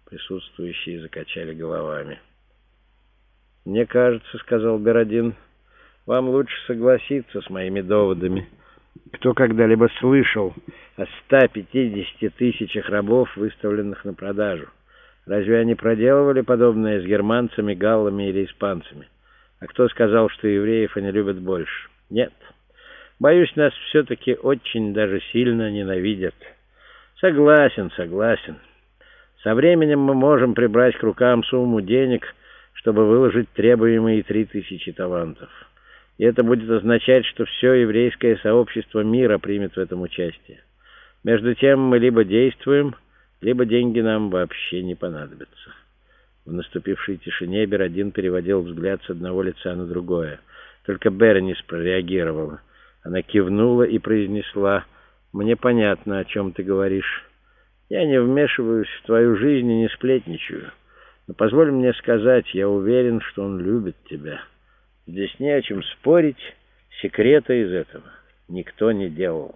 Присутствующие закачали головами. «Мне кажется, — сказал Беродин, — вам лучше согласиться с моими доводами. Кто когда-либо слышал о 150 тысячах рабов, выставленных на продажу? Разве они проделывали подобное с германцами, галлами или испанцами? А кто сказал, что евреев они любят больше? Нет. Боюсь, нас все-таки очень даже сильно ненавидят». «Согласен, согласен. Со временем мы можем прибрать к рукам сумму денег, чтобы выложить требуемые 3000 талантов. И это будет означать, что все еврейское сообщество мира примет в этом участие. Между тем мы либо действуем, либо деньги нам вообще не понадобятся». В наступившей тишине Беродин переводил взгляд с одного лица на другое. Только Беренис прореагировала. Она кивнула и произнесла: «Мне понятно, о чем ты говоришь. Я не вмешиваюсь в твою жизнь и не сплетничаю. Но позволь мне сказать, я уверен, что он любит тебя. Здесь не о чем спорить, секрета из этого никто не делал».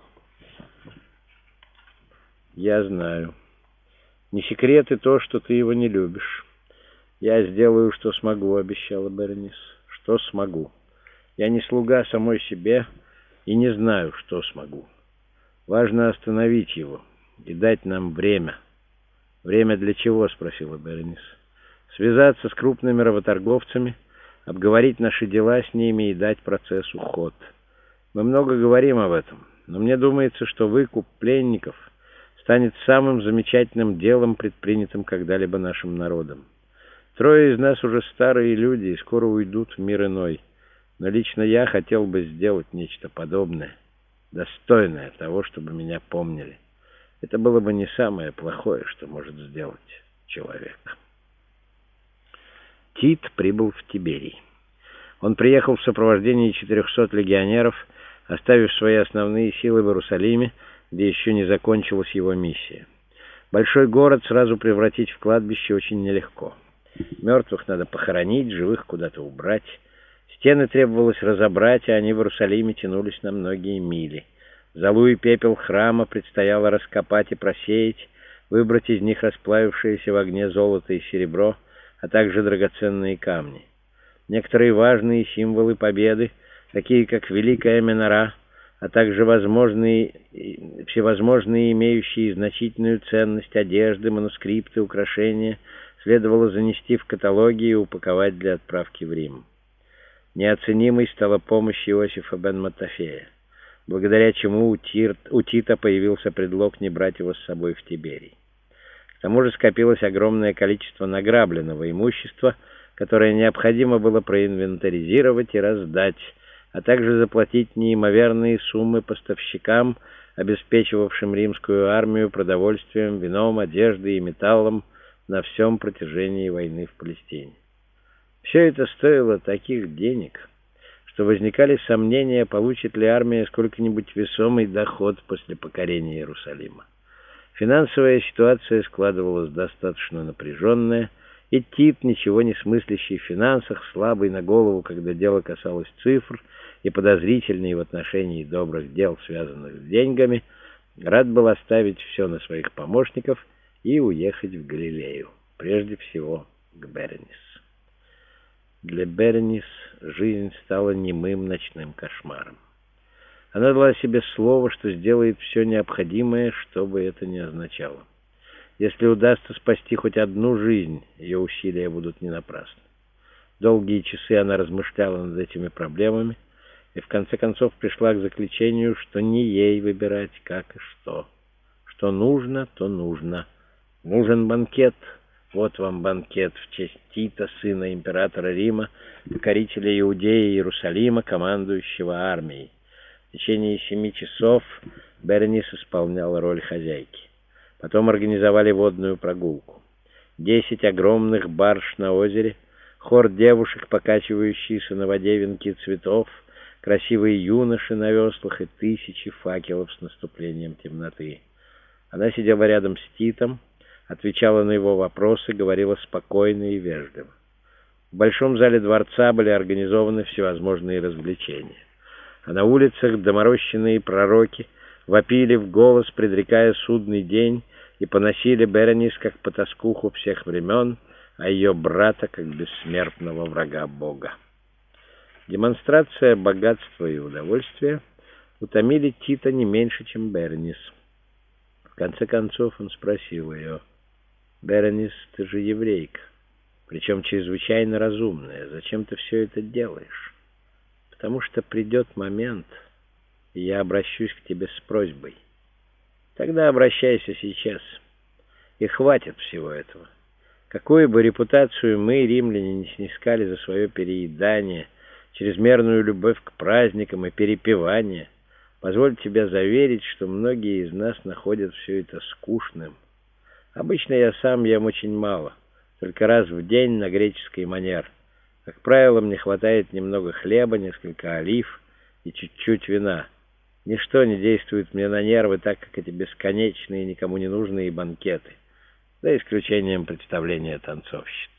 «Я знаю. Не секрет и то, что ты его не любишь. Я сделаю, что смогу», — обещала Беренис. «Что смогу. Я не слуга самой себе и не знаю, что смогу. Важно остановить его и дать нам время». «Время для чего?» — спросила Беренис. «Связаться с крупными работорговцами, обговорить наши дела с ними и дать процессу ход. Мы много говорим об этом, но мне думается, что выкуп пленников станет самым замечательным делом, предпринятым когда-либо нашим народом. Трое из нас уже старые люди и скоро уйдут в мир иной. Но лично я хотел бы сделать нечто подобное, достойное того, чтобы меня помнили. Это было бы не самое плохое, что может сделать человек». Тит прибыл в Тиберий. Он приехал в сопровождении 400 легионеров, оставив свои основные силы в Иерусалиме, где еще не закончилась его миссия. Большой город сразу превратить в кладбище очень нелегко. Мертвых надо похоронить, живых куда-то убрать. Стены требовалось разобрать, а они в Иерусалиме тянулись на многие мили. Золу и пепел храма предстояло раскопать и просеять, выбрать из них расплавившееся в огне золото и серебро, а также драгоценные камни. Некоторые важные символы победы, такие как Великая Менора, а также всевозможные имеющие значительную ценность одежды, манускрипты, украшения, следовало занести в каталоги и упаковать для отправки в Рим. Неоценимой стала помощь Иосифа бен Матафея, благодаря чему у Тита появился предлог не брать его с собой в Тиберий. К тому же скопилось огромное количество награбленного имущества, которое необходимо было проинвентаризировать и раздать, а также заплатить неимоверные суммы поставщикам, обеспечивавшим римскую армию продовольствием, вином, одеждой и металлом на всем протяжении войны в Палестине. Все это стоило таких денег, что возникали сомнения, получит ли армия сколько-нибудь весомый доход после покорения Иерусалима. Финансовая ситуация складывалась достаточно напряженная, и Тит, ничего не смыслящий в финансах, слабый на голову, когда дело касалось цифр, и подозрительный в отношении добрых дел, связанных с деньгами, рад был оставить все на своих помощников и уехать в Галилею, прежде всего к Беренис. Для Беренис жизнь стала немым ночным кошмаром. Она дала себе слово, что сделает все необходимое, что бы это ни означало. Если удастся спасти хоть одну жизнь, ее усилия будут не напрасны. Долгие часы она размышляла над этими проблемами и в конце концов пришла к заключению, что не ей выбирать как и что. Что нужно, то нужно. Нужен банкет. Вот вам банкет в честь Тита, сына императора Рима, покорителя Иудеи и Иерусалима, командующего армией. В течение 7 часов Беренис исполняла роль хозяйки. Потом организовали водную прогулку. 10 огромных барж на озере, хор девушек, покачивающиеся на воде венки цветов, красивые юноши на веслах и тысячи факелов с наступлением темноты. Она сидела рядом с Титом, отвечала на его вопросы, говорила спокойно и вежливо. В большом зале дворца были организованы всевозможные развлечения. А на улицах доморощенные пророки вопили в голос, предрекая судный день и поносили Беренис как потаскуху всех времен, а ее брата как бессмертного врага Бога. Демонстрация богатства и удовольствия утомили Тита не меньше, чем Беренис. В конце концов он спросил ее: «Беренис, ты же еврейка, причем чрезвычайно разумная. Зачем ты все это делаешь?» «Потому что придет момент, и я обращусь к тебе с просьбой». «Тогда обращайся сейчас. И хватит всего этого. Какую бы репутацию мы, римляне, не снискали за свое переедание, чрезмерную любовь к праздникам и перепевание, позволь тебе заверить, что многие из нас находят все это скучным. Обычно я сам ем очень мало, только раз в день на греческий манер. Как правило, мне хватает немного хлеба, несколько олив и чуть-чуть вина. Ничто не действует мне на нервы так, как эти бесконечные, никому не нужные банкеты, за исключением представления танцовщиц.